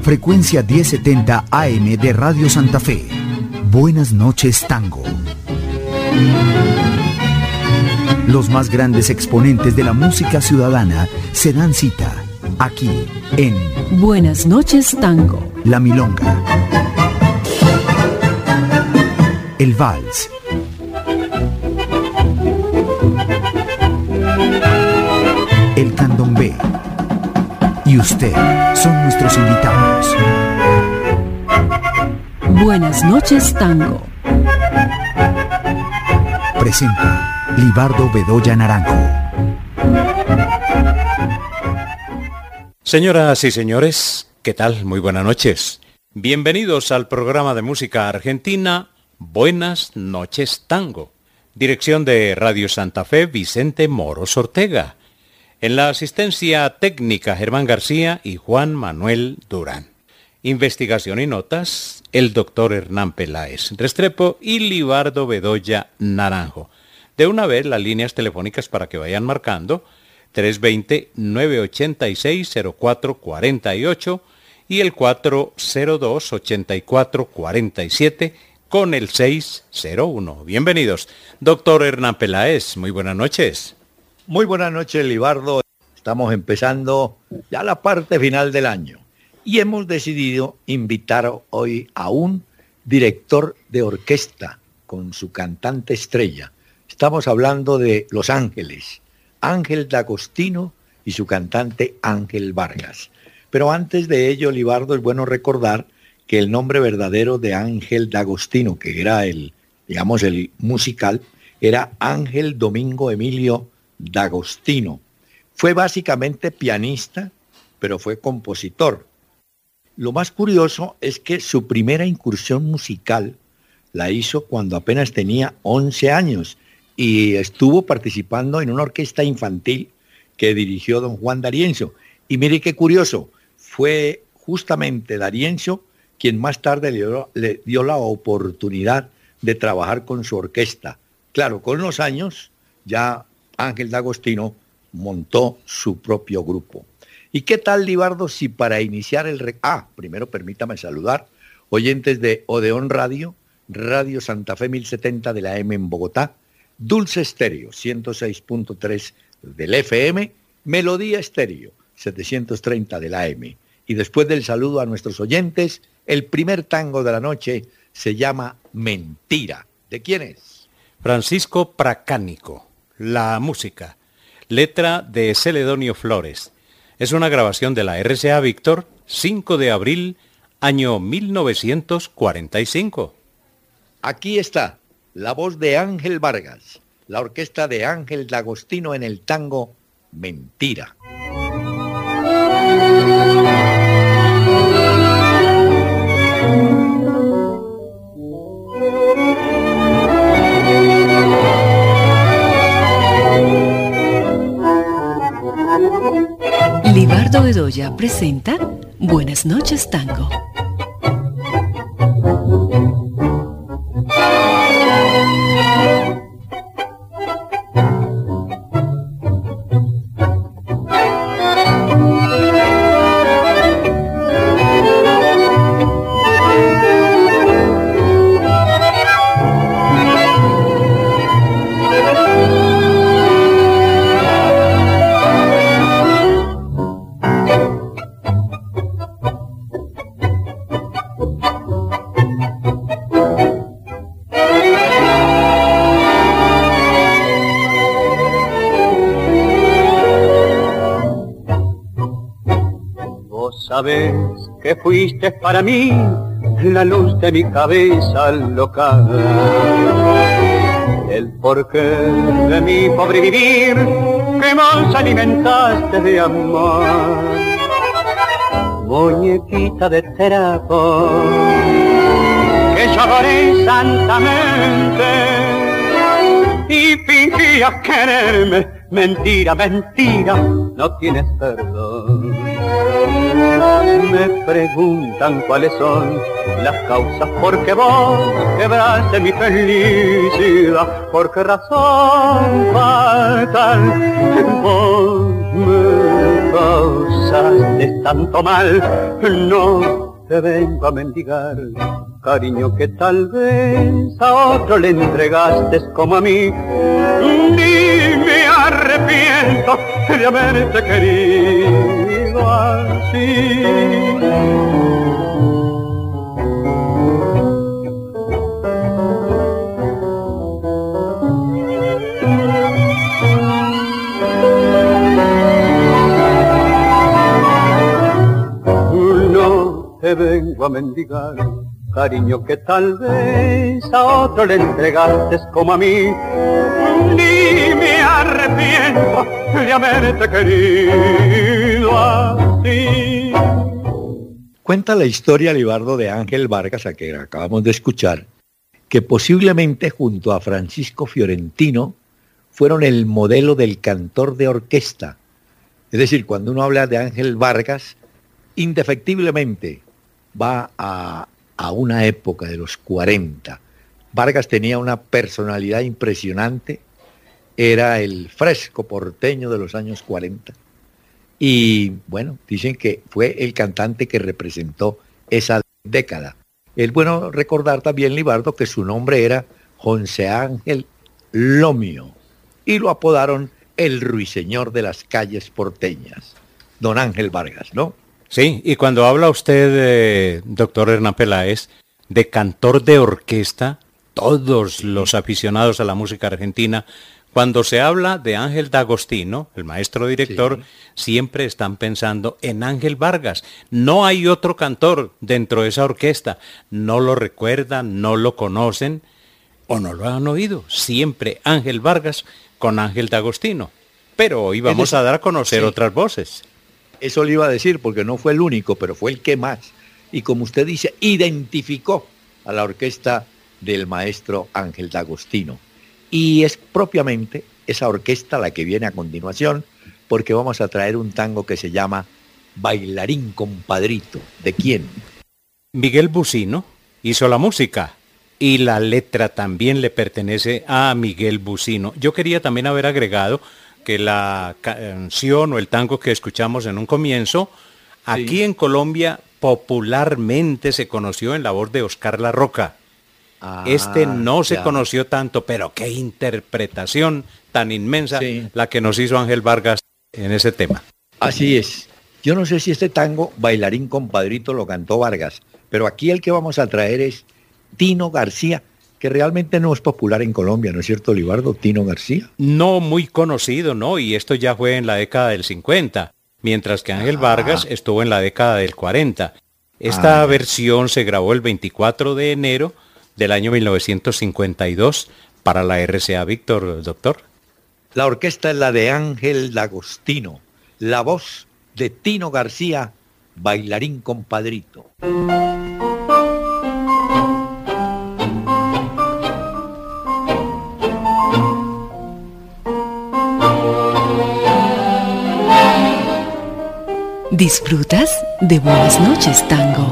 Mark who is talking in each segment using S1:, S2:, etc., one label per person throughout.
S1: frecuencia 1070 AM de Radio Santa Fe. Buenas noches, Tango. Los más grandes exponentes de la música ciudadana se dan cita aquí en
S2: Buenas noches, Tango.
S1: La Milonga, el Vals, el Candombe y usted son nuestros invitados.
S2: Buenas noches, Tango.
S1: Presenta Libardo Bedoya Naranjo.
S3: Señoras y señores, ¿qué tal? Muy buenas noches. Bienvenidos al programa de música argentina Buenas noches, Tango. Dirección de Radio Santa Fe, Vicente Moros Ortega. En la asistencia técnica, Germán García y Juan Manuel Durán. Investigación y notas, el doctor Hernán Peláez Restrepo y Libardo Bedoya Naranjo. De una vez, las líneas telefónicas para que vayan marcando, 320-986-0448 y el 402-8447 con el 601. Bienvenidos. Doctor Hernán Peláez, muy buenas noches.
S4: Muy buenas noches, Libardo. Estamos empezando ya la parte final del año y hemos decidido invitar hoy a un director de orquesta con su cantante estrella. Estamos hablando de Los Ángeles, Ángel D'Agostino y su cantante Ángel Vargas. Pero antes de ello, Libardo, es bueno recordar que el nombre verdadero de Ángel D'Agostino, que era el musical, era Ángel Domingo Emilio D'Agostino. Fue básicamente pianista, pero fue compositor. Lo más curioso es que su primera incursión musical la hizo cuando apenas tenía 11 años y estuvo participando en una orquesta infantil que dirigió don Juan D'Arienzo. Y mire qué curioso, fue justamente D'Arienzo quien más tarde le dio la oportunidad de trabajar con su orquesta. Claro, con los años ya Ángel D'Agostino montó su propio grupo. ¿Y qué tal, Libardo, si para iniciar primero permítame saludar oyentes de Odeón Radio, Radio Santa Fe 1070 de la M en Bogotá, Dulce Estéreo 106.3 del FM, Melodía Estéreo 730 de la M. Y después del saludo a nuestros oyentes, el primer tango de la noche se llama Mentira. ¿De quién es?
S3: Francisco Pracánico. La música. Letra de Celedonio Flores. Es una grabación de la RCA Víctor, 5 de abril, año 1945.
S4: Aquí está la voz de Ángel Vargas, la orquesta de Ángel D'Agostino en el tango Mentira.
S2: Libardo Bedoya presenta Buenas noches, Tango.
S5: Sabes que fuiste para mí la luz de mi cabeza alocada, el porqué de mi pobre vivir que más alimentaste de amor. Muñequita de trapo que lloré santamente y fingías quererme. Mentira, mentira, no tienes perdón. Me preguntan cuáles son las causas por qué vos quebraste mi felicidad, por qué razón fatal vos me causaste haces tanto mal. No te vengo a mendigar cariño que tal vez a otro le entregaste como a mí. Ni me arrepiento de haberte querido así. Te vengo a mendigar cariño que tal vez a otro le entregaste como a mí. Ni me arrepiento de haberte querido así.
S4: Cuenta la historia, Libardo, de Ángel Vargas, a que acabamos de escuchar, que posiblemente junto a Francisco Fiorentino fueron el modelo del cantor de orquesta. Es decir, cuando uno habla de Ángel Vargas, indefectiblemente va a una época de los 40. Vargas tenía una personalidad impresionante, era el fresco porteño de los años 40. Y bueno, dicen que fue el cantante que representó esa década. Es bueno recordar también, Libardo, que su nombre era José Ángel Lomio y lo apodaron el ruiseñor de las calles porteñas, don Ángel Vargas, ¿no?
S3: Sí, y cuando habla usted, doctor Hernán Peláez, de cantor de orquesta, todos los aficionados a la música argentina, cuando se habla de Ángel D'Agostino, el maestro director, siempre están pensando en Ángel Vargas. No hay otro cantor dentro de esa orquesta. No lo recuerdan, no lo conocen o no lo han oído. Siempre Ángel Vargas con Ángel D'Agostino. Pero hoy vamos a dar a conocer otras voces.
S4: Eso le iba a decir, porque no fue el único, pero fue el que más. Y como usted dice, identificó a la orquesta del maestro Ángel D'Agostino. Y es propiamente esa orquesta la que viene a continuación, porque vamos a traer un tango que se llama Bailarín Compadrito. ¿De quién?
S3: Miguel Busino hizo la música y la letra también le pertenece a Miguel Busino. Yo quería también haber agregado que la canción o el tango que escuchamos en un comienzo, aquí en Colombia popularmente se conoció en la voz de Oscar La Roca. No se conoció tanto, pero qué interpretación tan inmensa la que nos hizo Ángel Vargas en ese tema.
S4: Así es. Yo no sé si este tango, Bailarín Compadrito, lo cantó Vargas, pero aquí el que vamos a traer es Tino García, que realmente no es popular en Colombia, ¿no es cierto, Libardo? Tino García.
S3: No muy conocido, ¿no? Y esto ya fue en la década del 50, mientras que Ángel Vargas estuvo en la década del 40. Esta versión se grabó el 24 de enero del año 1952 para la RCA Víctor, doctor.
S4: La orquesta es la de Ángel D'Agostino, la voz de Tino García, Bailarín Compadrito.
S2: ¿Disfrutas de Buenas noches, Tango?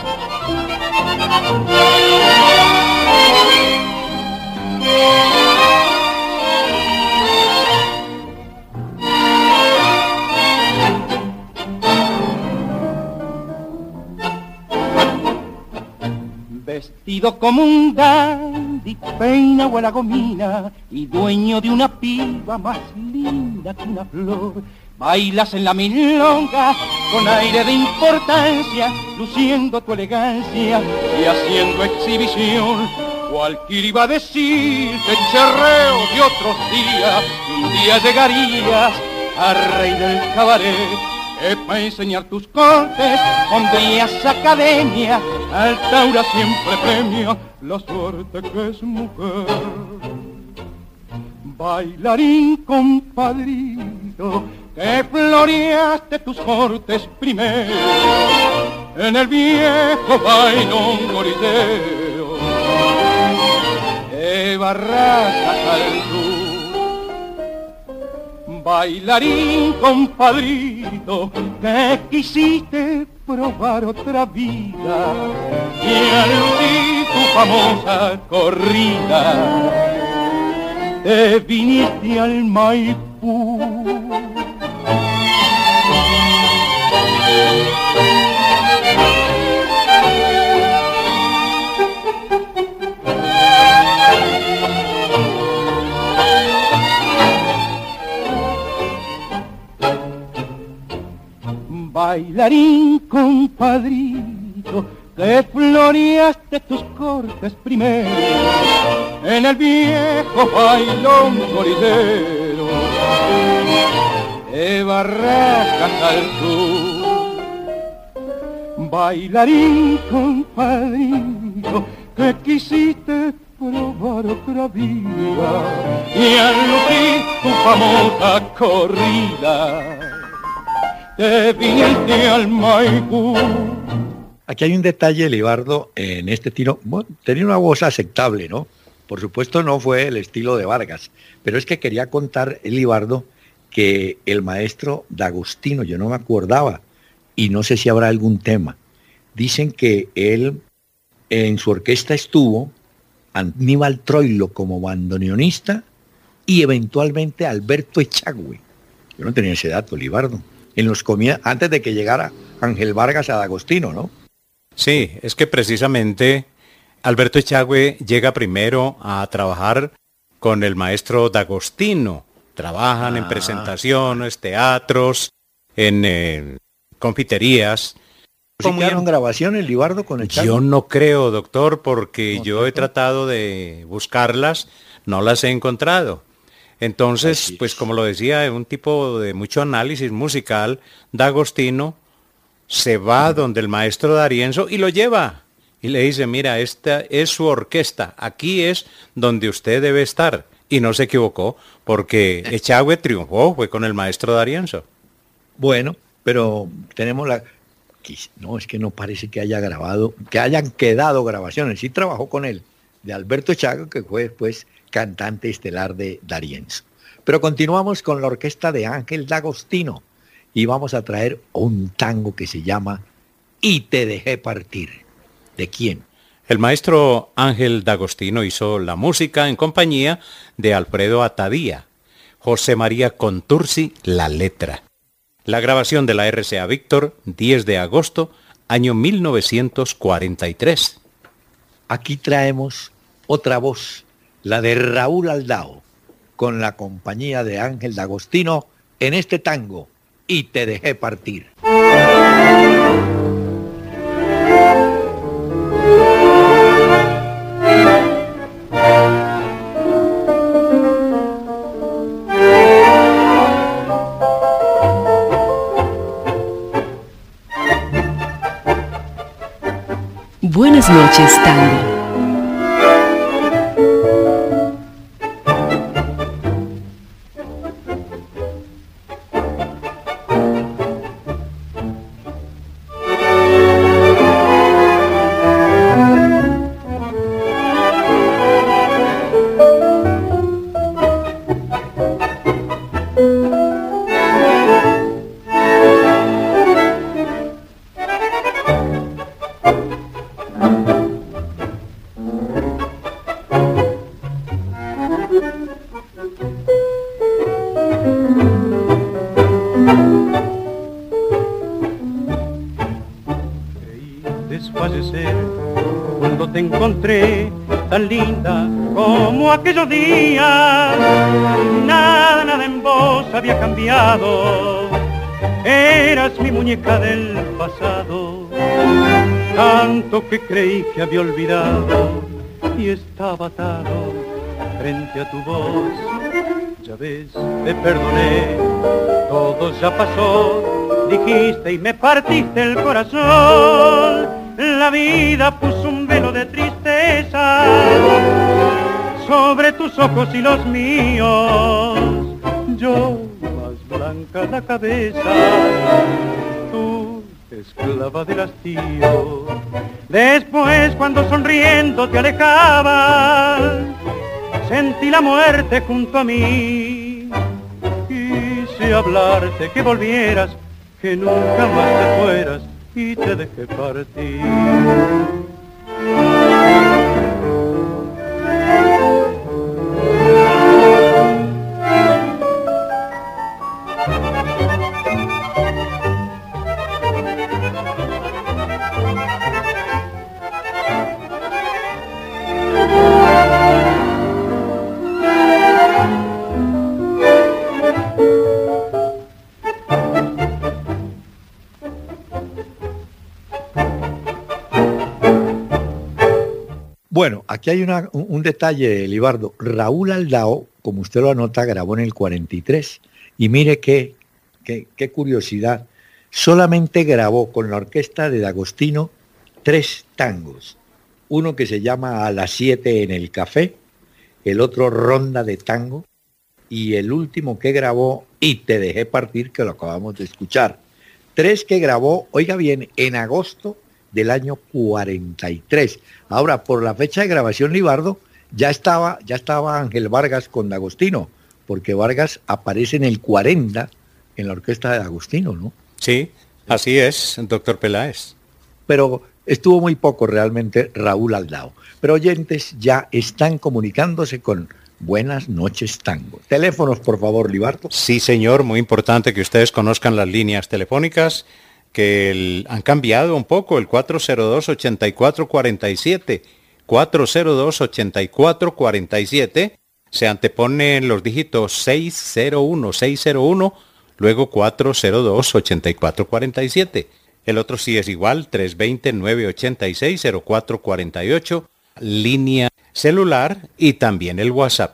S6: Vestido como un dandy, peina o la gomina y dueño de una piba más linda que una flor. Bailas en la milonga con aire de importancia, luciendo tu elegancia y haciendo exhibición. Cualquiera iba a decir que charreo de otros días, un día llegarías a rey del cabaret. Para enseñar tus cortes pondrías academia, Altaura siempre premia la suerte que es mujer. Bailarín compadrito, que floreaste tus cortes primero en el viejo bailón coriseo de Barracas al sur. Bailarín compadrito, que quisiste probar otra vida y al lucir tu famosa corrida te viniste al Maipú. Bailarín compadrito, que floreaste tus cortes primero en el viejo bailón moridero de Barracas al sur. Bailarín compadrito, que quisiste probar otra vida y al lucir tu famosa corrida te viniste al Maipú.
S4: Aquí hay un detalle, Libardo, en este tiro. Bueno, tenía una voz aceptable, ¿no? Por supuesto no fue el estilo de Vargas, pero es que quería contar, Libardo, que el maestro D'Agostino, yo no me acordaba, y no sé si habrá algún tema. Dicen que él en su orquesta estuvo Aníbal Troilo como bandoneonista y eventualmente Alberto Echagüe. Yo no tenía ese dato, Libardo. Antes de que llegara Ángel Vargas a D'Agostino, ¿no?
S3: Sí, es que precisamente Alberto Echagüe llega primero a trabajar con el maestro D'Agostino. Trabajan en presentaciones, teatros, en confiterías.
S4: ¿Sí quedaron grabaciones, Libardo, con Echagüe?
S3: Yo no creo, doctor, porque yo he tratado de buscarlas, no las he encontrado. Entonces, pues como lo decía, un tipo de mucho análisis musical, D'Agostino se va donde el maestro D'Arienzo y lo lleva. Y le dice, mira, esta es su orquesta, aquí es donde usted debe estar. Y no se equivocó, porque Echagüe triunfó, fue con el maestro D'Arienzo.
S4: Bueno, pero tenemos no, es que no parece que haya grabado, que hayan quedado grabaciones. Sí trabajó con él, de Alberto Echagüe, que fue después cantante estelar de D'Arienzo. Pero continuamos con la orquesta de Ángel D'Agostino y vamos a traer un tango que se llama Y te dejé partir. ¿De quién?
S3: El maestro Ángel D'Agostino hizo la música en compañía de Alfredo Atadía, José María Contursi la letra. La grabación de la RCA Víctor, 10 de agosto, año 1943.
S4: Aquí traemos otra voz, la de Raúl Aldao, con la compañía de Ángel D'Agostino en este tango, Y te dejé partir.
S2: Buenas noches, tango.
S6: Cuando te encontré tan linda como aquellos días, nada en vos había cambiado, eras mi muñeca del pasado, tanto que creí que había olvidado y estaba atado frente a tu voz. Ya ves, te perdoné, todo ya pasó, dijiste y me partiste el corazón. La vida puso un velo de tristeza sobre tus ojos y los míos. Yo más blanca la cabeza, tú esclava del hastío. Después cuando sonriendo te alejabas, sentí la muerte junto a mí. Quise hablarte que volvieras, que nunca más te fueras, y te dejé partir.
S4: Bueno, aquí hay un detalle, Libardo. Raúl Aldao, como usted lo anota, grabó en el 43. Y mire qué curiosidad. Solamente grabó con la orquesta de D'Agostino 3 tangos. Uno que se llama A las 7 en el café, el otro Ronda de tango, y el último que grabó, Y te dejé partir, que lo acabamos de escuchar. 3 que grabó, oiga bien, en agosto del año 43. Ahora, por la fecha de grabación, Libardo, ya estaba Ángel Vargas con D'Agostino, porque Vargas aparece en el 40 en la orquesta de D'Agostino, ¿no?
S3: Sí, así es, doctor Peláez.
S4: Pero estuvo muy poco realmente Raúl Aldao. Pero oyentes ya están comunicándose con Buenas Noches Tango. Teléfonos, por favor, Libardo.
S3: Sí, señor, muy importante que ustedes conozcan las líneas telefónicas que han cambiado un poco, el 402-8447, 402-8447, se anteponen los dígitos 601, luego 402-8447. El otro sí es igual, 320-986-0448, línea celular y también el WhatsApp,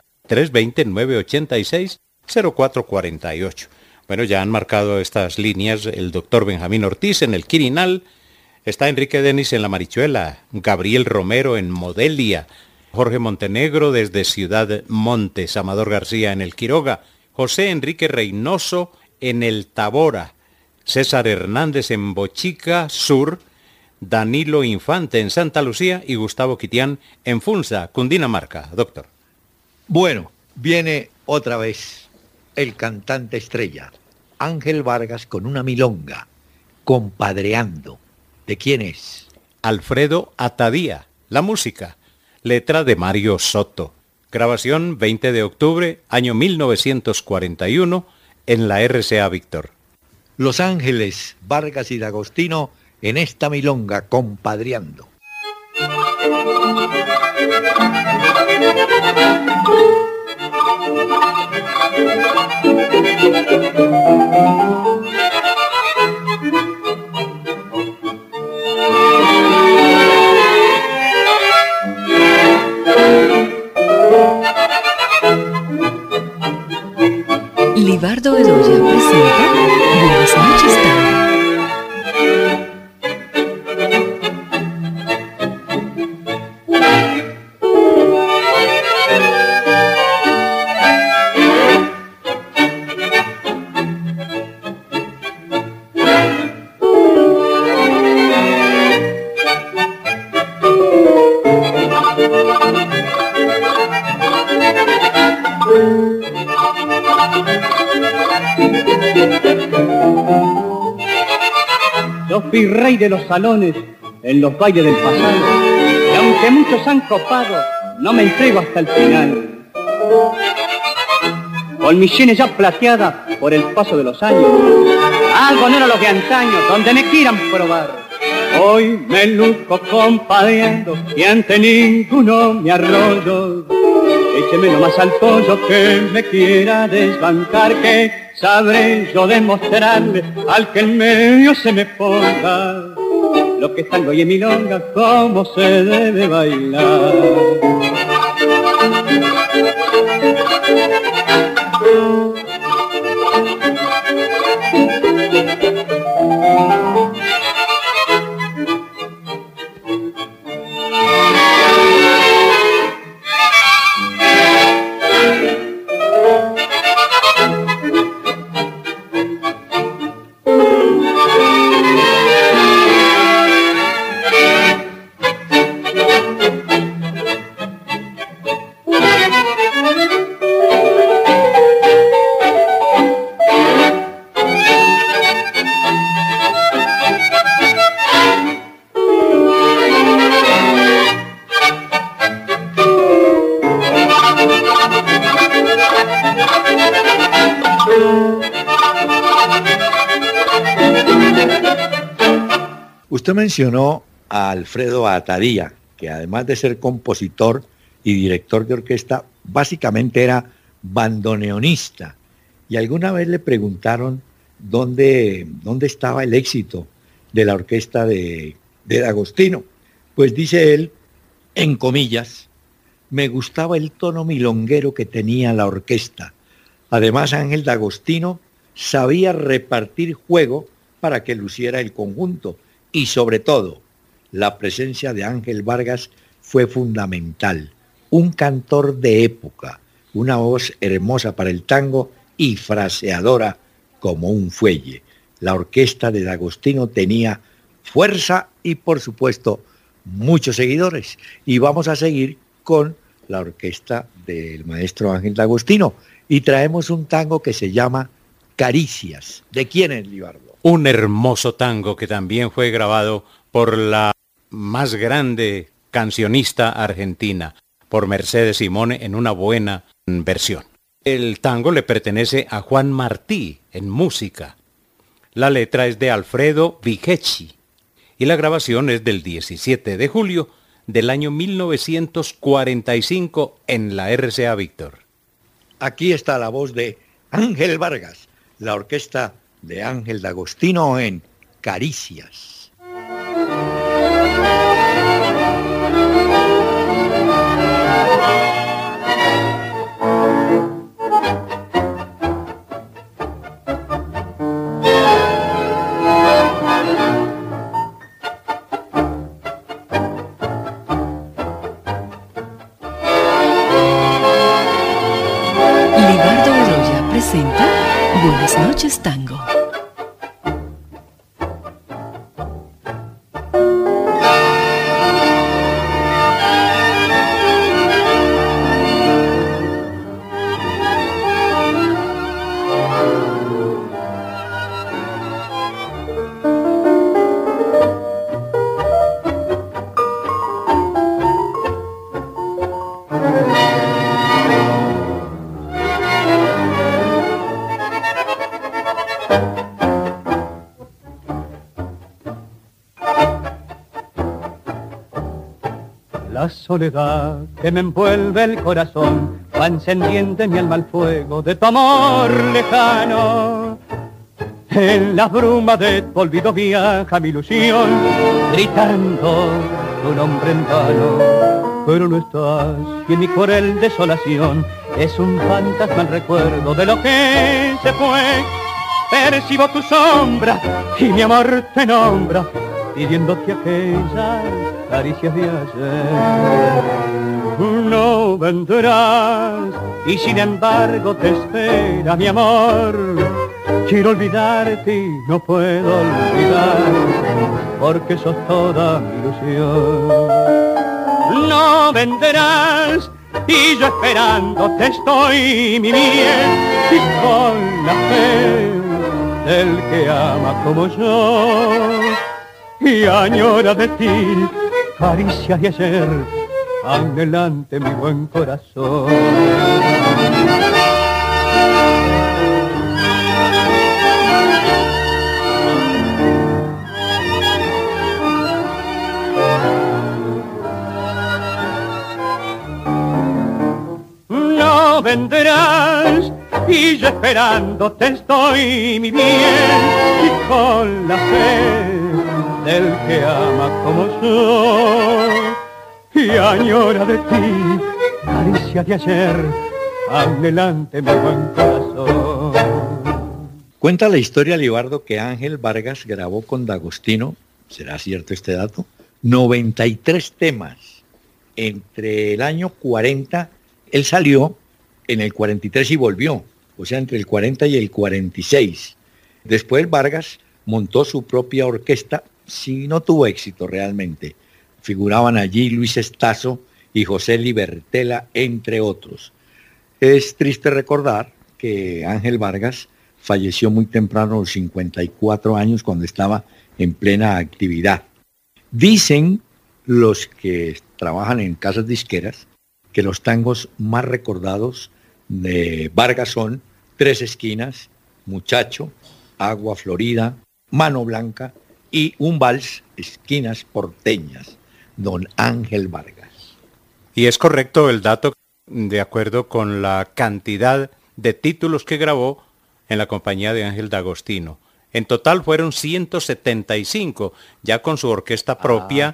S3: 320-986-0448. Bueno, ya han marcado estas líneas el doctor Benjamín Ortiz en el Quirinal, está Enrique Denis en La Marichuela, Gabriel Romero en Modelia, Jorge Montenegro desde Ciudad Montes, Amador García en el Quiroga, José Enrique Reynoso en el Tabora, César Hernández en Bochica Sur, Danilo Infante en Santa Lucía y Gustavo Quitián en Funza, Cundinamarca. Doctor.
S4: Bueno, viene otra vez el cantante estrella, Ángel Vargas, con una milonga, Compadreando. ¿De quién es?
S3: Alfredo Atadía. La música, letra de Mario Soto. Grabación 20 de octubre, año 1941, en la RCA Víctor.
S4: Los Ángeles, Vargas y D'Agostino en esta milonga, Compadreando.
S2: Libardo Bedoya presenta Buenas Noches Tango.
S6: Yo fui rey de los salones en los bailes del pasado, y aunque muchos han copado, no me entrego hasta el final. Con mis sienes ya plateadas por el paso de los años, algo no era lo que antaño, donde me quieran probar. Hoy me luzco compadreando y ante ninguno me arroyo. Écheme lo más al pollo que me quiera desbancar, que sabré yo demostrarle al que en medio se me ponga lo que es tango y en milonga, cómo se debe bailar.
S4: Usted mencionó a Alfredo Atadía, que además de ser compositor y director de orquesta, básicamente era bandoneonista. Y alguna vez le preguntaron dónde estaba el éxito de la orquesta de D'Agostino. Pues dice él en comillas, me gustaba el tono milonguero que tenía la orquesta. Además, Ángel D'Agostino sabía repartir juego para que luciera el conjunto y sobre todo, la presencia de Ángel Vargas fue fundamental. Un cantor de época, una voz hermosa para el tango y fraseadora como un fuelle. La orquesta de D'Agostino tenía fuerza y, por supuesto, muchos seguidores. Y vamos a seguir con la orquesta del maestro Ángel D'Agostino y traemos un tango que se llama Caricias. ¿De quién es, Libardo?
S3: Un hermoso tango que también fue grabado por la más grande cancionista argentina, por Mercedes Simone, en una buena versión. El tango le pertenece a Juan Martí en música. La letra es de Alfredo Vigecci y la grabación es del 17 de julio del año 1945 en la RCA Víctor.
S4: Aquí está la voz de Ángel Vargas, la orquesta de Ángel D'Agostino en Caricias.
S2: Libardo Bedoya presenta Buenas noches, Tango.
S6: La soledad que me envuelve el corazón va encendiendo en mi alma el fuego de tu amor lejano. En la bruma de tu olvido viaja mi ilusión, gritando tu nombre en vano. Pero no estás y en mi cruel desolación es un fantasma el recuerdo de lo que se fue. Percibo tu sombra y mi amor te nombra, pidiéndote aquellas caricias de ayer. No vendrás y sin embargo te espera mi amor. Quiero olvidarte y no puedo olvidar, porque sos toda mi ilusión. No vendrás y yo esperándote estoy, mi bien, y con la fe del que ama como yo y añora de ti caricias de ayer, anhelante mi buen corazón. No vendrás y yo esperándote estoy, mi bien, y con la fe del que ama como yo y añora de ti caricia de ayer, anhelante mi buen corazón.
S4: Cuenta la historia, Libardo, que Ángel Vargas grabó con D'Agostino, ¿será cierto este dato?, 93 temas. Entre el año 40, él salió en el 43 y volvió, o sea, entre el 40 y el 46. Después Vargas montó su propia orquesta, sí, no tuvo éxito realmente. Figuraban allí Luis Estazo y José Libertela, entre otros. Es triste recordar que Ángel Vargas falleció muy temprano, a los 54 años, cuando estaba en plena actividad. Dicen los que trabajan en casas disqueras que los tangos más recordados de Vargas son Tres Esquinas, Muchacho, Agua Florida, Mano Blanca y un vals, Esquinas Porteñas, don Ángel Vargas.
S3: Y es correcto el dato, de acuerdo con la cantidad de títulos que grabó en la compañía de Ángel D'Agostino. En total fueron 175, ya con su orquesta propia,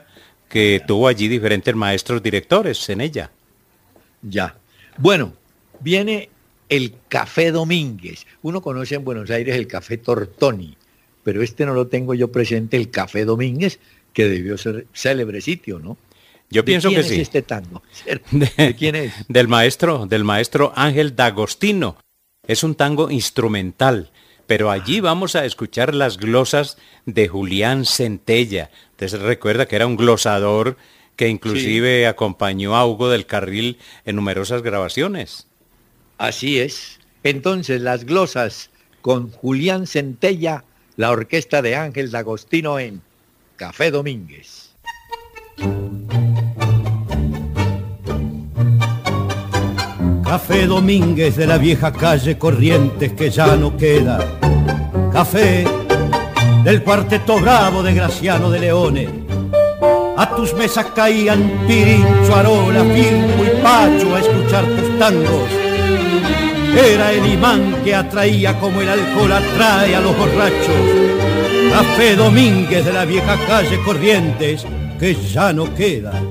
S3: que tuvo allí diferentes maestros directores en ella.
S4: Ya. Bueno, viene el Café Domínguez. Uno conoce en Buenos Aires el Café Tortoni, pero este no lo tengo yo presente, el Café Domínguez, que debió ser célebre sitio, ¿no?
S3: Yo pienso que sí.
S4: ¿De quién es este tango? ¿De quién es?
S3: Del maestro Ángel D'Agostino. Es un tango instrumental, pero allí vamos a escuchar las glosas de Julián Centella. Entonces recuerda que era un glosador que inclusive acompañó a Hugo del Carril en numerosas grabaciones.
S4: Así es. Entonces, las glosas con Julián Centella, la orquesta de Ángel D'Agostino en Café Domínguez.
S7: Café Domínguez de la vieja calle Corrientes que ya no queda. Café del cuarteto bravo de Graciano de Leone. A tus mesas caían Pirincho, Arola, Firmo y Pacho a escuchar tus tangos. Era el imán que atraía como el alcohol atrae a los borrachos. Café Domínguez de la vieja calle Corrientes que ya no queda.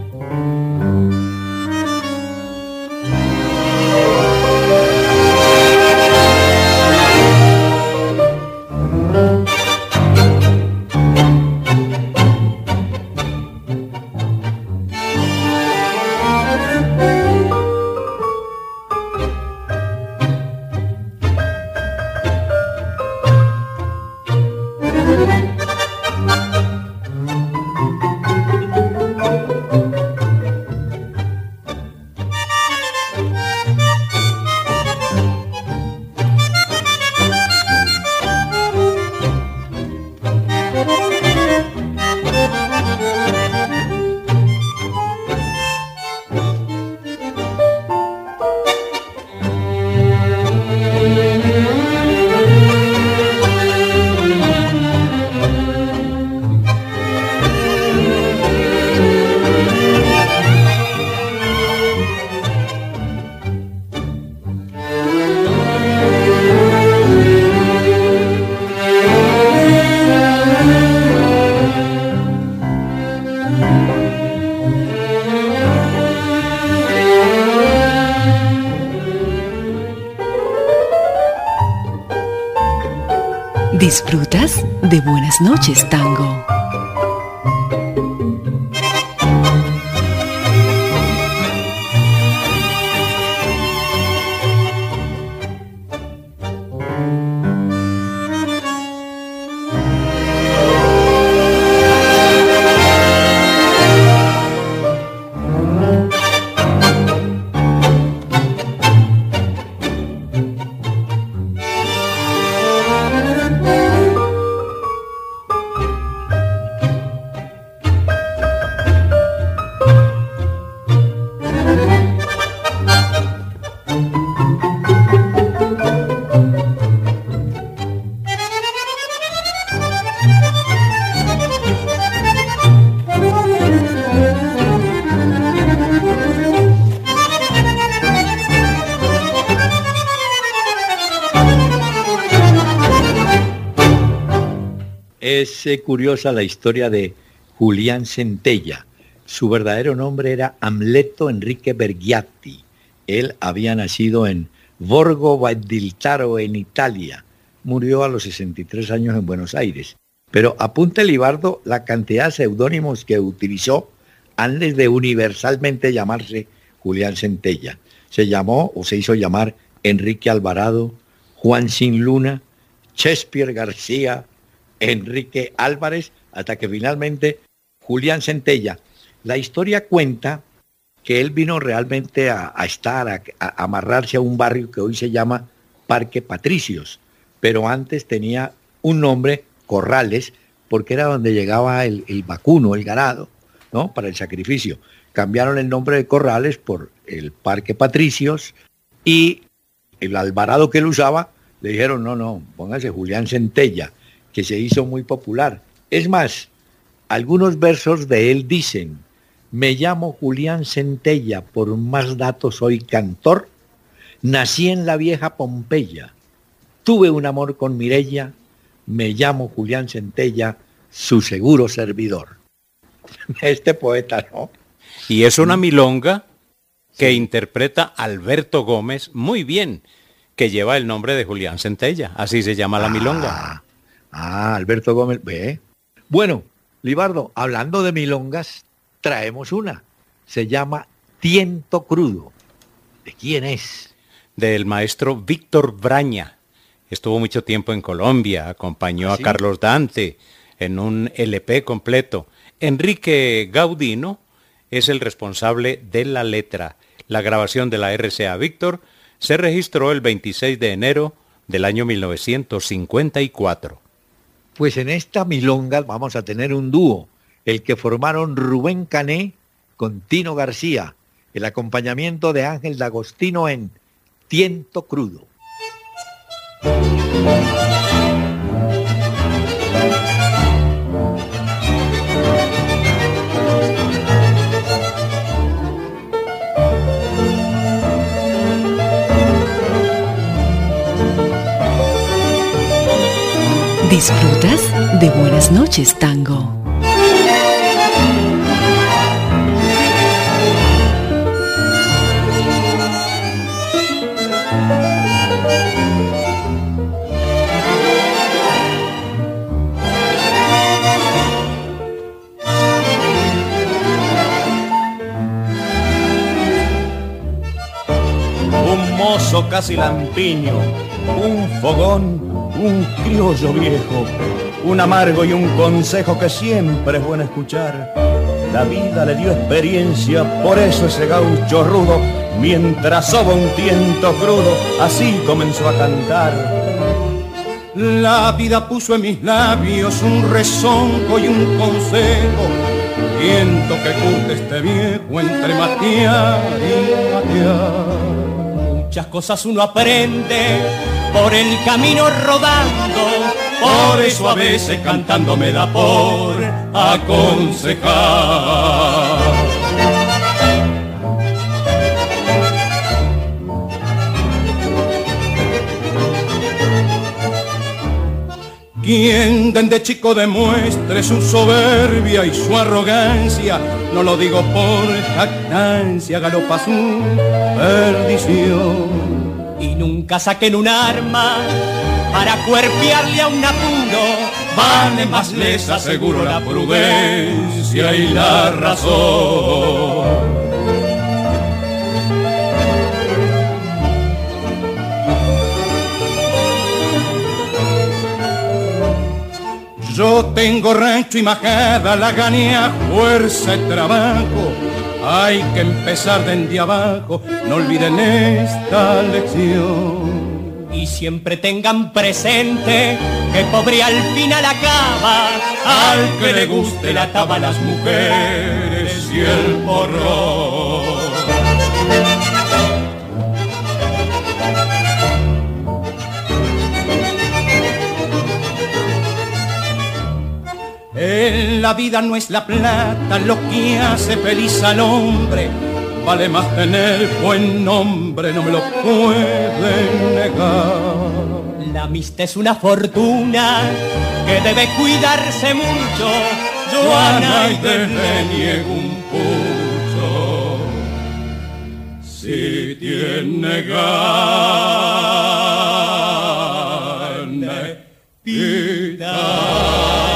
S2: ¿Disfrutas de Buenas noches, Tango?
S4: Es curiosa la historia de Julián Centella. Su verdadero nombre era Amleto Enrique Bergiatti. Él había nacido en Borgo Valdiltaro, en Italia. Murió a los 63 años en Buenos Aires. Pero apunta Libardo la cantidad de seudónimos que utilizó antes de universalmente llamarse Julián Centella. Se llamó o se hizo llamar Enrique Alvarado, Juan Sin Luna, Shakespeare García, Enrique Álvarez, hasta que finalmente Julián Centella. La historia cuenta que él vino realmente a amarrarse a un barrio que hoy se llama Parque Patricios, pero antes tenía un nombre, Corrales, porque era donde llegaba el vacuno, el ganado, ¿no? Para el sacrificio. Cambiaron el nombre de Corrales por el Parque Patricios y el Alvarado que él usaba, le dijeron, no, póngase Julián Centella, que se hizo muy popular. Es más, algunos versos de él dicen, me llamo Julián Centella, por más datos soy cantor, nací en la vieja Pompeya, tuve un amor con Mireya, me llamo Julián Centella, su seguro servidor. este poeta, ¿no?
S3: Y es una milonga que interpreta Alberto Gómez muy bien, que lleva el nombre de Julián Centella, así se llama la milonga.
S4: Alberto Gómez, ve. Bueno, Libardo, hablando de milongas, traemos una. Se llama Tiento Crudo. ¿De quién es?
S3: Del maestro Víctor Braña. Estuvo mucho tiempo en Colombia, acompañó a Carlos Dante en un LP completo. Enrique Gaudino es el responsable de la letra. La grabación de la RCA Víctor se registró el 26 de enero del año 1954.
S4: Pues en esta milonga vamos a tener un dúo, el que formaron Rubén Cané con Tino García, el acompañamiento de Ángel D'Agostino en Tiento Crudo.
S2: ¿Disfrutas de Buenas noches, Tango?
S7: Un mozo casi lampiño, un fogón, un criollo viejo, un amargo y un consejo que siempre es bueno escuchar. La vida le dio experiencia, por eso ese gaucho rudo, mientras soba un tiento crudo, así comenzó a cantar.
S6: La vida puso en mis labios un rezongo y un consejo. Viento que curte este viejo entre matear y matear. Muchas cosas uno aprende por el camino rodando, por eso a veces cantando me da por aconsejar. Quien desde chico demuestre su soberbia y su arrogancia, no lo digo por jactancia, galopa su perdición. Y nunca saquen un arma para cuerpearle a un apuro, vale más les aseguro la prudencia y la razón. Yo tengo rancho y majada, la gané a fuerza y trabajo. Hay que empezar desde abajo, no olviden esta lección. Y siempre tengan presente que pobre al final acaba, al que le guste la taba, las mujeres y el porrón. En la vida no es la plata lo que hace feliz al hombre, vale más tener buen nombre, no me lo pueden negar. La amistad es una fortuna que debe cuidarse mucho, yo a nadie le niego un pucho. Si tiene gana, pida.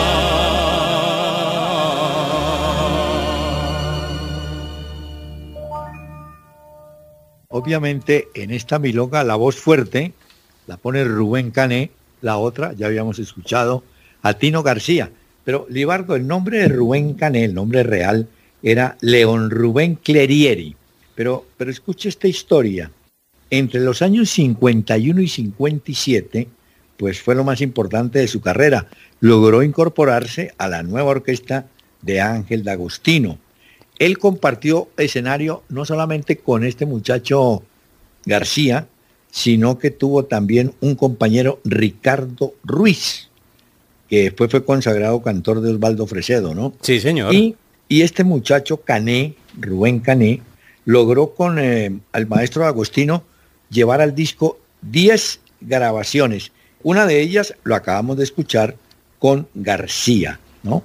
S4: Obviamente en esta milonga la voz fuerte la pone Rubén Cané, la otra ya habíamos escuchado a Tino García. Pero Libardo, el nombre de Rubén Cané, el nombre real, era León Rubén Clerieri. Pero escuche esta historia. Entre los años 51 y 57, pues fue lo más importante de su carrera. Logró incorporarse a la nueva orquesta de Ángel D'Agostino. Él compartió escenario no solamente con este muchacho García, sino que tuvo también un compañero, Ricardo Ruiz, que después fue consagrado cantor de Osvaldo Fresedo, ¿no?
S3: Sí, señor.
S4: Y este muchacho Cané, Rubén Cané, logró con el maestro D'Agostino llevar al disco 10 grabaciones. Una de ellas lo acabamos de escuchar con García, ¿no?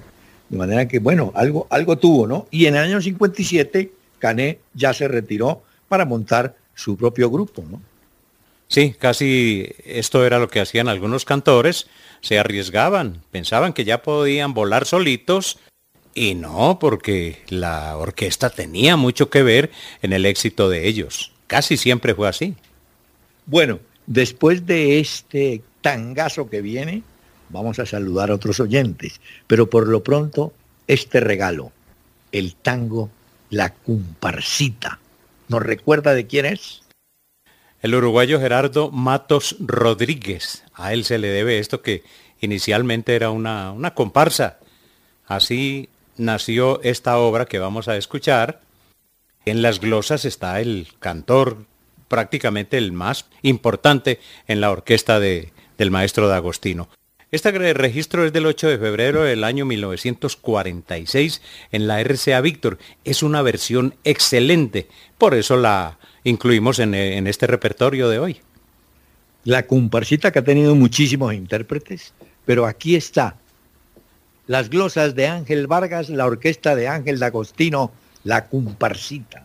S4: De manera que, bueno, algo tuvo, ¿no? Y en el año 57, Cané ya se retiró para montar su propio grupo, ¿no?
S3: Sí, casi esto era lo que hacían algunos cantores, se arriesgaban, pensaban que ya podían volar solitos y no, porque la orquesta tenía mucho que ver en el éxito de ellos. Casi siempre fue así.
S4: Bueno, después de este tangazo que viene, vamos a saludar a otros oyentes, pero por lo pronto, este regalo, el tango La Comparsita. ¿Nos recuerda de quién es?
S3: El uruguayo Gerardo Matos Rodríguez. A él se le debe esto que inicialmente era una comparsa. Así nació esta obra que vamos a escuchar. En las glosas está el cantor, prácticamente el más importante en la orquesta del maestro D'Agostino. Este registro es del 8 de febrero del año 1946 en la RCA Víctor. Es una versión excelente, por eso la incluimos en este repertorio de hoy.
S4: La Comparsita, que ha tenido muchísimos intérpretes, pero aquí está. Las glosas de Ángel Vargas, la orquesta de Ángel D'Agostino, La Comparsita.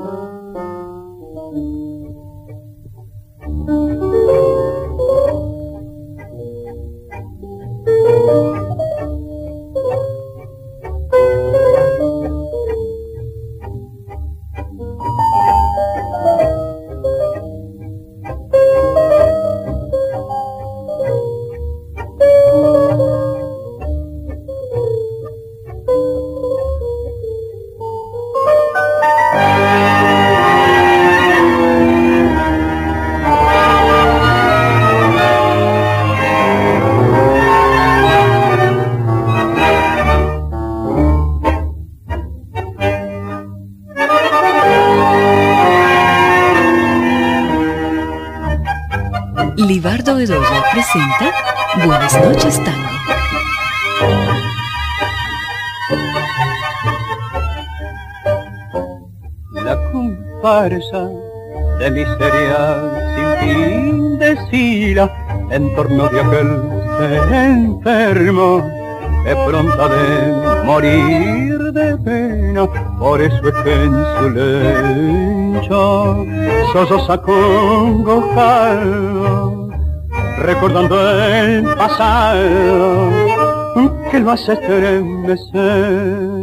S2: Libardo Bedoya presenta Buenas noches, Tango.
S5: La comparsa de miseria sin fin desfila en torno de aquel ser enfermo que pronto ha de morir de pena. Por eso es que en su lecho solloza congojado, recordando el pasado que lo hace estremecer.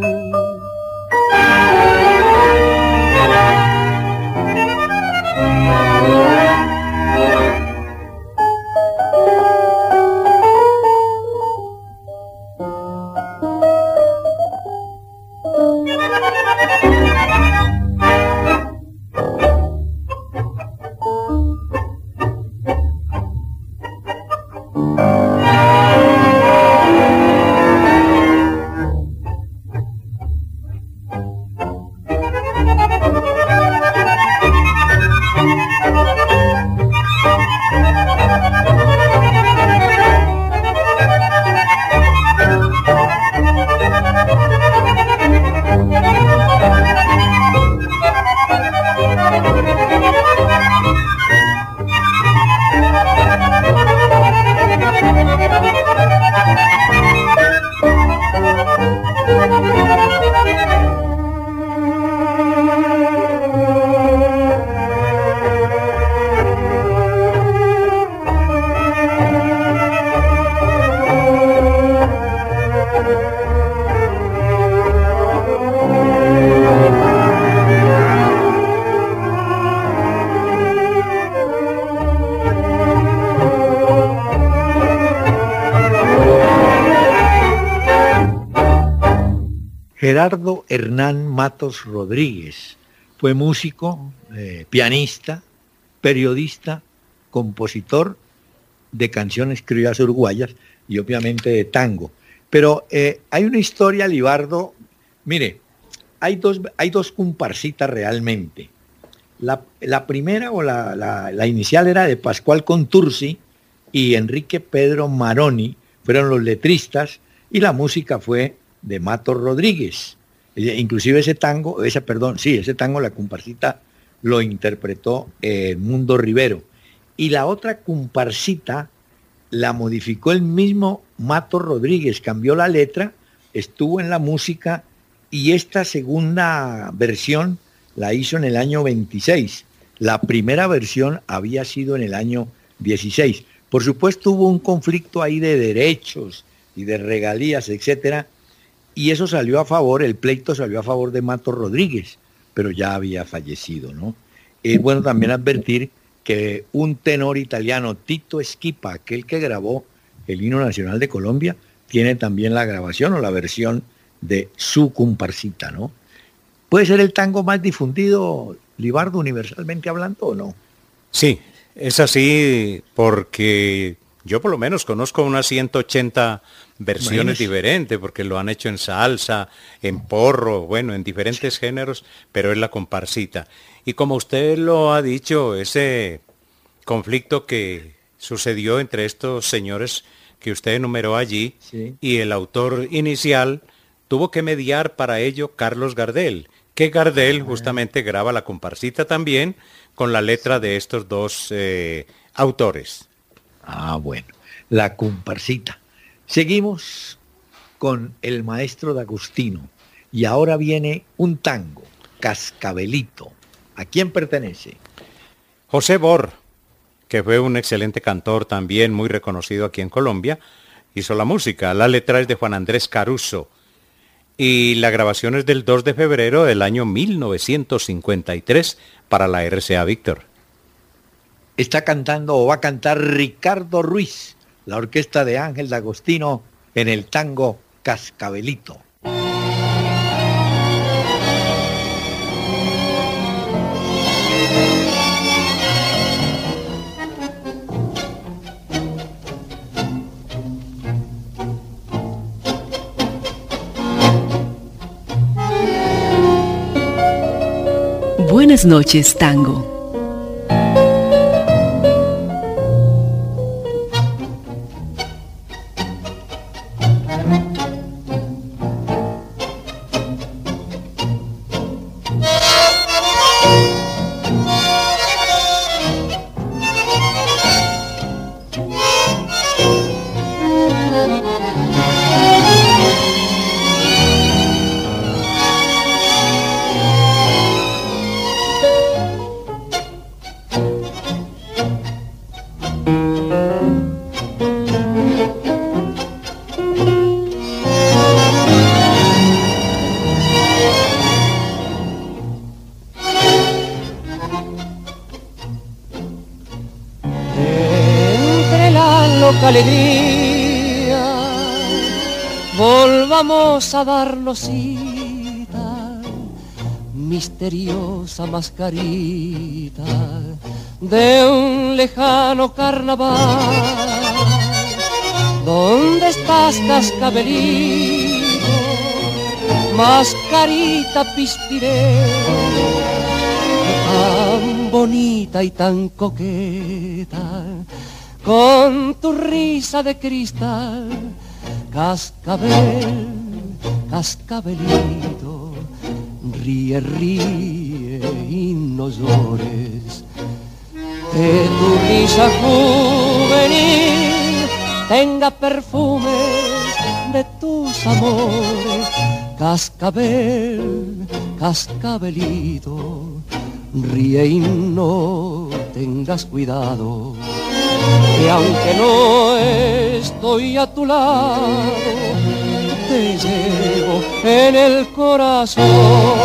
S4: Gerardo Hernán Matos Rodríguez fue músico, pianista, periodista, compositor de canciones criollas uruguayas y obviamente de tango. Pero hay una historia, Libardo, mire, hay dos comparsitas realmente. La primera o la inicial era de Pascual Contursi y Enrique Pedro Maroni, fueron los letristas, y la música fue de Matos Rodríguez. Inclusive ese tango, La Comparsita, lo interpretó Mundo Rivero. Y la otra comparsita la modificó el mismo Matos Rodríguez, cambió la letra estuvo en la música y esta segunda versión la hizo en el año 26. La primera versión había sido en el año 16. Por supuesto hubo un conflicto ahí de derechos y de regalías, etcétera, y eso salió a favor, el pleito salió a favor de Mato Rodríguez, pero ya había fallecido, ¿no? Es bueno también advertir que un tenor italiano, Tito Esquipa, aquel que grabó el himno nacional de Colombia, tiene también la grabación o la versión de su comparsita, ¿no? ¿Puede ser el tango más difundido, Libardo, universalmente hablando, o no?
S3: Sí, es así porque yo por lo menos conozco unas 180 versiones diferentes, porque lo han hecho en salsa, en porro, bueno, en diferentes géneros, pero es la comparsita. Y como usted lo ha dicho, ese conflicto que sucedió entre estos señores que usted enumeró allí,
S4: sí,
S3: y el autor inicial tuvo que mediar para ello Carlos Gardel, que Gardel justamente graba la comparsita también con la letra de estos dos autores.
S4: Ah, bueno, la comparsita. Seguimos con el maestro D'Agostino y ahora viene un tango, Cascabelito. ¿A quién pertenece?
S3: José Bor, que fue un excelente cantor también muy reconocido aquí en Colombia, hizo la música. La letra es de Juan Andrés Caruso y la grabación es del 2 de febrero del año 1953 para la RCA Víctor.
S4: Está cantando o va a cantar Ricardo Ruiz, la orquesta de Ángel D'Agostino en el tango Cascabelito.
S2: Buenas noches, tango.
S6: Alegría, volvamos a darnos cita, misteriosa mascarita de un lejano carnaval. ¿Dónde estás, cascabelito? Mascarita pispireta, tan bonita y tan coqueta, con tu risa de cristal, cascabel, cascabelito, ríe, ríe y no llores. Que tu risa juvenil tenga perfumes de tus amores, cascabel, cascabelito, ríe y no tengas cuidado. Que aunque no estoy a tu lado, te llevo en el corazón.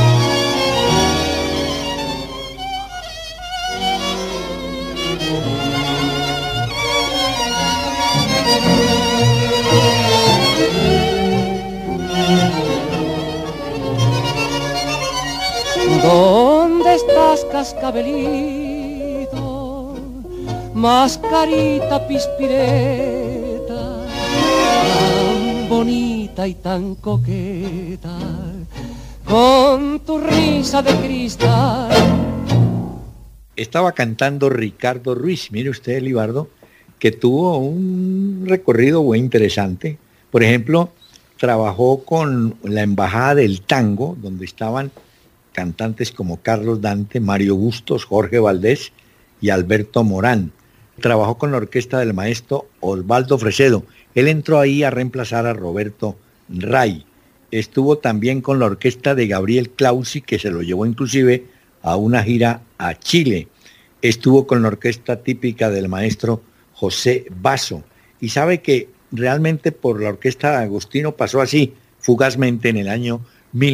S6: ¿Dónde estás, cascabelito? Mascarita pispireta, tan bonita y tan coqueta, con tu risa de cristal.
S4: Estaba cantando Ricardo Ruiz, mire usted, Libardo, que tuvo un recorrido muy interesante. Por ejemplo, trabajó con la Embajada del Tango, donde estaban cantantes como Carlos Dante, Mario Bustos, Jorge Valdés y Alberto Morán. Trabajó con la orquesta del maestro Osvaldo Fresedo. Él entró ahí a reemplazar a Roberto Ray. Estuvo también con la orquesta de Gabriel Clausi, que se lo llevó inclusive a una gira a Chile. Estuvo con la orquesta típica del maestro José Basso. Y sabe que realmente por la orquesta de Agostino pasó así, fugazmente en el año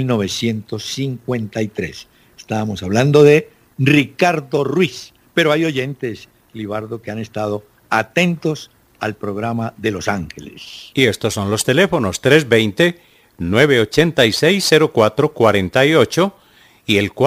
S4: 1953. Estábamos hablando de Ricardo Ruiz, pero hay oyentes, Libardo, que han estado atentos al programa de Los Ángeles.
S3: Y estos son los teléfonos: 320-986-0448 y el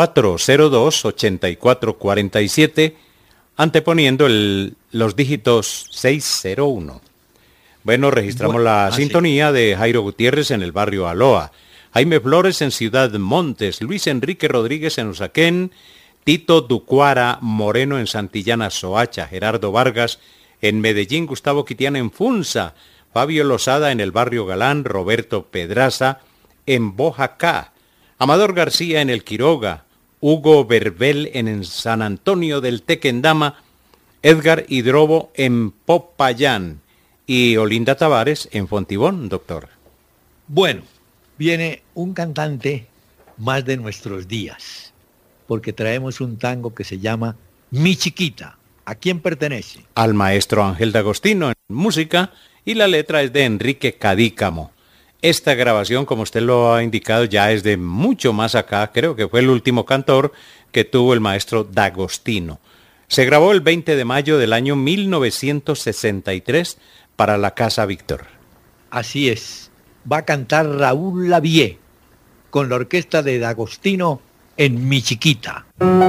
S3: 402-8447, anteponiendo los dígitos 601. Bueno, registramos la sintonía de Jairo Gutiérrez en el barrio Aloa, Jaime Flores en Ciudad Montes, Luis Enrique Rodríguez en Usaquén, Tito Ducuara Moreno en Santillana Soacha, Gerardo Vargas en Medellín, Gustavo Quitiana en Funza, Fabio Lozada en el barrio Galán, Roberto Pedraza en Bojacá, Amador García en el Quiroga, Hugo Verbel en San Antonio del Tequendama, Edgar Hidrobo en Popayán y Olinda Tavares en Fontibón, doctor.
S4: Bueno, viene un cantante más de nuestros días, porque traemos un tango que se llama Mi Chiquita. ¿A quién pertenece?
S3: Al maestro Ángel D'Agostino en música, y la letra es de Enrique Cadícamo. Esta grabación, como usted lo ha indicado, ya es de mucho más acá. Creo que fue el último cantor que tuvo el maestro D'Agostino. Se grabó el 20 de mayo del año 1963 para la Casa Víctor.
S4: Así es. Va a cantar Raúl Lavie con la orquesta de D'Agostino en Mi Chiquita.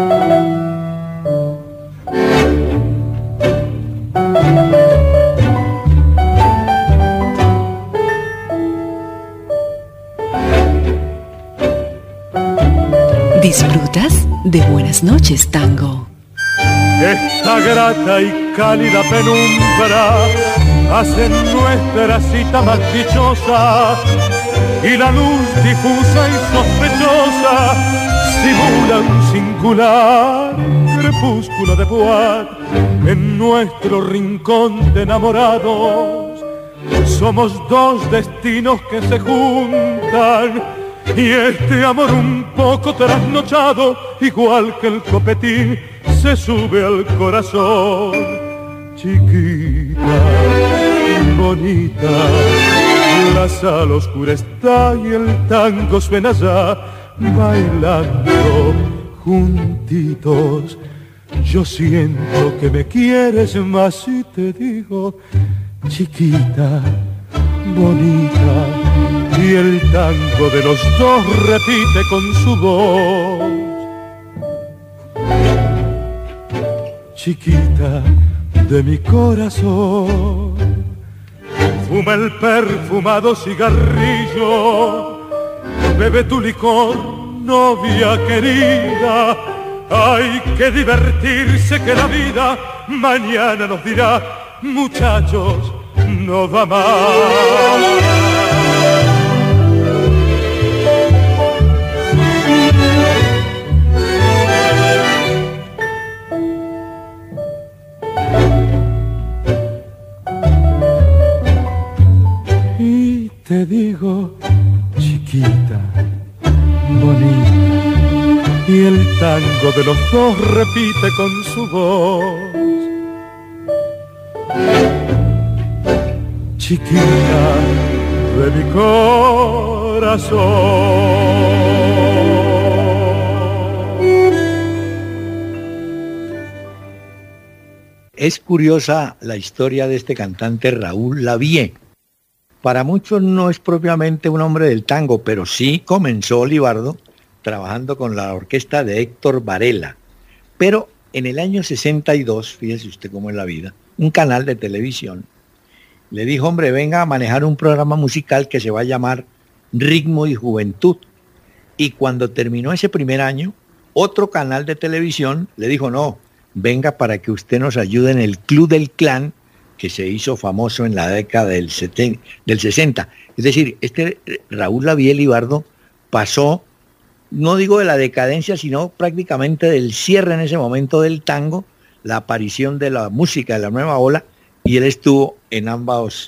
S2: ¿Disfrutas de Buenas noches, Tango?
S7: Esta grata y cálida penumbra hacen nuestra cita más dichosa, y la luz difusa y sospechosa simula un singular crepúsculo de bois. En nuestro rincón de enamorados somos dos destinos que se juntan, y este amor un poco trasnochado, igual que el copetín, se sube al corazón. Chiquita, bonita, la sala oscura está y el tango suena ya, bailando juntitos. Yo siento que me quieres más y te digo, chiquita, bonita, y el tango de los dos repite con su voz. Chiquita de mi corazón, fuma el perfumado cigarrillo, bebe tu licor, novia querida. Hay que divertirse que la vida mañana nos dirá, muchachos, no da más. Y te digo, chiquita, bonita, y el tango de los dos repite con su voz. Chiquita de mi corazón.
S4: Es curiosa la historia de este cantante Raúl Lavie. Para muchos no es propiamente un hombre del tango, pero sí comenzó, Libardo, trabajando con la orquesta de Héctor Varela. Pero en el año 62, fíjese usted cómo es la vida, un canal de televisión le dijo, hombre, venga a manejar un programa musical que se va a llamar Ritmo y Juventud. Y cuando terminó ese primer año, otro canal de televisión le dijo, no, venga para que usted nos ayude en el Club del Clan, que se hizo famoso en la década del 60. Es decir, este Raúl Lavie, Libardo, pasó, no digo de la decadencia, sino prácticamente del cierre en ese momento del tango, la aparición de la música de la nueva ola, y él estuvo en ambos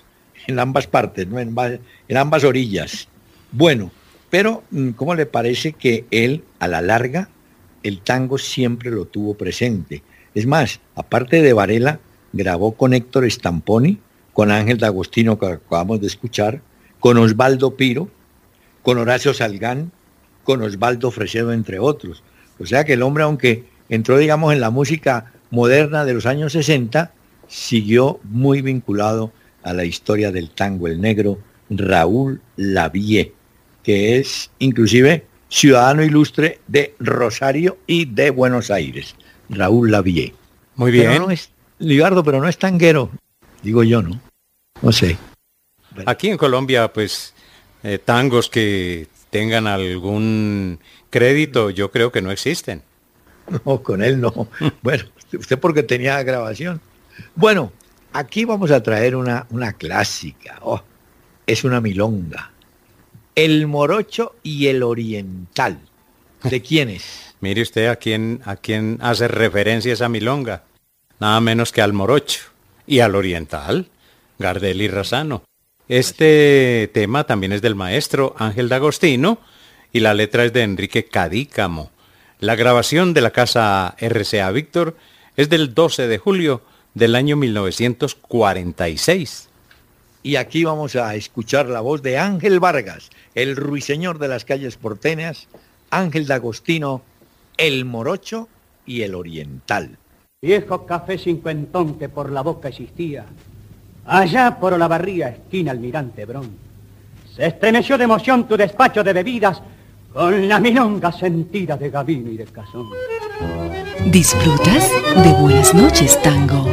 S4: en ambas partes, ¿no? En ambas orillas. Bueno, pero ¿cómo le parece que él, a la larga, el tango siempre lo tuvo presente? Es más, aparte de Varela, grabó con Héctor Stamponi, con Ángel D'Agostino, que acabamos de escuchar, con Osvaldo Piro, con Horacio Salgán, con Osvaldo Fresedo, entre otros. O sea que el hombre, aunque entró, digamos, en la música moderna de los años 60, siguió muy vinculado a la historia del tango, el negro Raúl Lavie, que es inclusive ciudadano ilustre de Rosario y de Buenos Aires. Raúl Lavie.
S3: Muy bien.
S4: Pero no es, Libardo, pero no es tanguero, digo yo, ¿no? No sé.
S3: Aquí en Colombia, pues, tangos que tengan algún crédito, yo creo que no existen.
S4: No, con él no. Bueno, usted porque tenía grabación. Bueno, aquí vamos a traer una clásica. Oh, es una milonga. El morocho y el oriental. ¿De quién es?
S3: Mire usted a quién hace referencia esa milonga. Nada menos que al morocho. Y al oriental, Gardel y Razano. Este tema también es del maestro Ángel D'Agostino y la letra es de Enrique Cadícamo. La grabación de la casa RCA Víctor es del 12 de julio del año 1946.
S4: Y aquí vamos a escuchar la voz de Ángel Vargas, el ruiseñor de las calles porteñas, Ángel D'Agostino, el morocho y el oriental.
S6: Viejo café cincuentón que por la boca existía, allá por Olavarría, esquina Almirante Brón. Se estremeció de emoción tu despacho de bebidas con la milonga sentida de Gavino y de Cazón.
S2: Disfrutas de Buenas noches, Tango.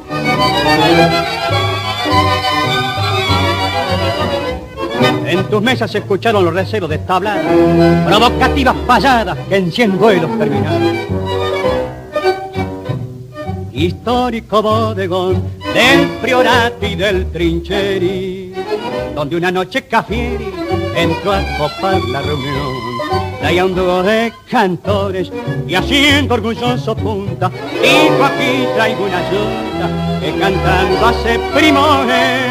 S6: En tus mesas se escucharon los recelos de tablar, provocativas payadas que en 100 duelos terminaron. Histórico bodegón del Priorato y del Trincheri, donde una noche Cafieri entró a copar la reunión. Traía un dúo de cantores y haciendo orgulloso punta, dijo: aquí traigo una yunta que cantando hace primores.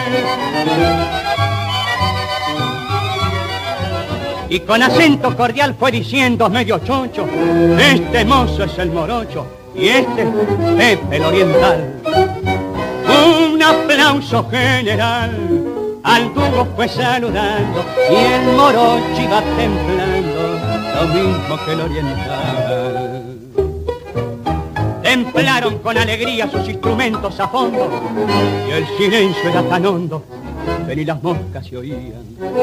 S6: Y con acento cordial fue diciendo medio choncho: este mozo es el morocho y este Pepe el oriental. Un aplauso general al dúo fue saludando y el morocho iba templando lo mismo que el oriental. Templaron con alegría sus instrumentos a fondo y el silencio era tan hondo que ni las moscas se oían.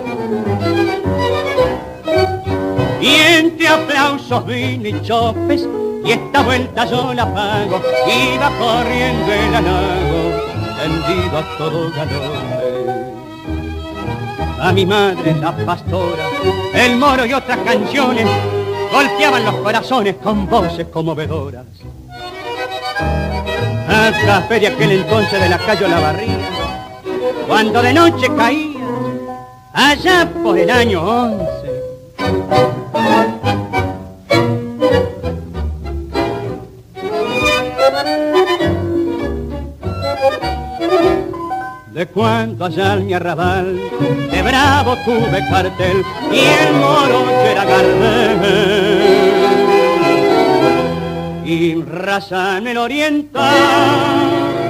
S6: Y entre aplausos, vino y chopes, y esta vuelta yo la pago, iba corriendo el halago, tendido a todo galope. A mi madre, la pastora, el moro y otras canciones golpeaban los corazones con voces conmovedoras. A café de aquel entonces de la calle Olavarría, cuando de noche caía, allá por el año 11. De cuando allá en mi arrabal, de bravo tuve cartel, y el morocho era Gardel, y Razano el oriental.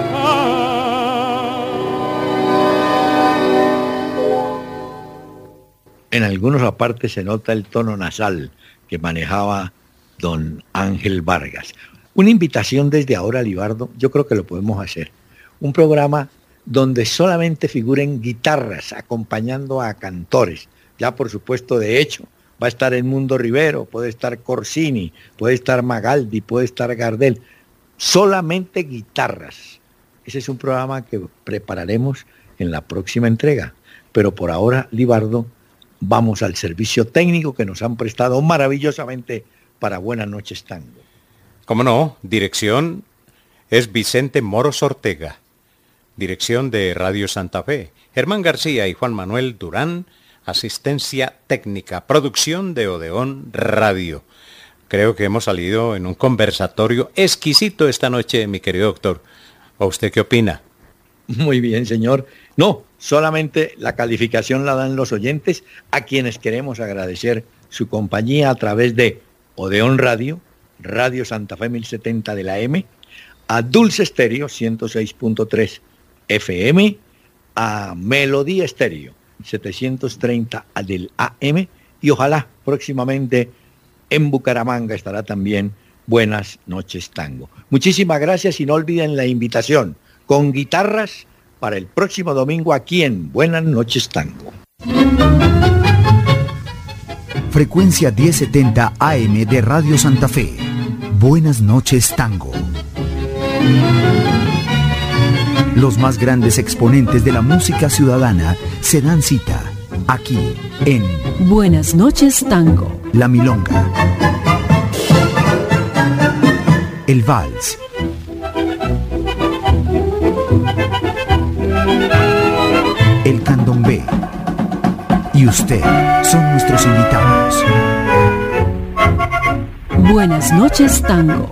S4: En algunos apartes se nota el tono nasal que manejaba don Ángel Vargas. Una invitación desde ahora, Libardo, yo creo que lo podemos hacer. Un programa donde solamente figuren guitarras acompañando a cantores. Ya por supuesto, de hecho, va a estar Edmundo Rivero, puede estar Corsini, puede estar Magaldi, puede estar Gardel. Solamente guitarras. Ese es un programa que prepararemos en la próxima entrega. Pero por ahora, Libardo, vamos al servicio técnico que nos han prestado maravillosamente para Buenas noches, Tango.
S3: ¿Cómo no? Dirección es Vicente Moros Ortega. Dirección de Radio Santa Fe, Germán García y Juan Manuel Durán. Asistencia técnica, producción de Odeón Radio. Creo que hemos salido en un conversatorio exquisito esta noche, mi querido doctor. ¿O usted qué opina?
S4: Muy bien, señor. No, Solamente la calificación la dan los oyentes, a quienes queremos agradecer su compañía a través de Odeón Radio, Radio Santa Fe 1070 de la M, a Dulce Estéreo 106.3 FM, a Melodía Estéreo 730 del AM, y ojalá próximamente en Bucaramanga estará también Buenas Noches Tango. Muchísimas gracias y no olviden la invitación con guitarras para el próximo domingo aquí en Buenas Noches Tango.
S1: Frecuencia 1070 AM de Radio Santa Fe. Buenas Noches Tango. Los más grandes exponentes de la música ciudadana se dan cita aquí en
S2: Buenas Noches Tango.
S1: La Milonga, el Vals, el Candombe y usted son nuestros invitados.
S2: Buenas Noches Tango.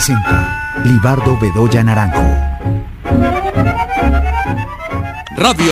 S1: Presenta Libardo Bedoya Naranjo.
S3: Radio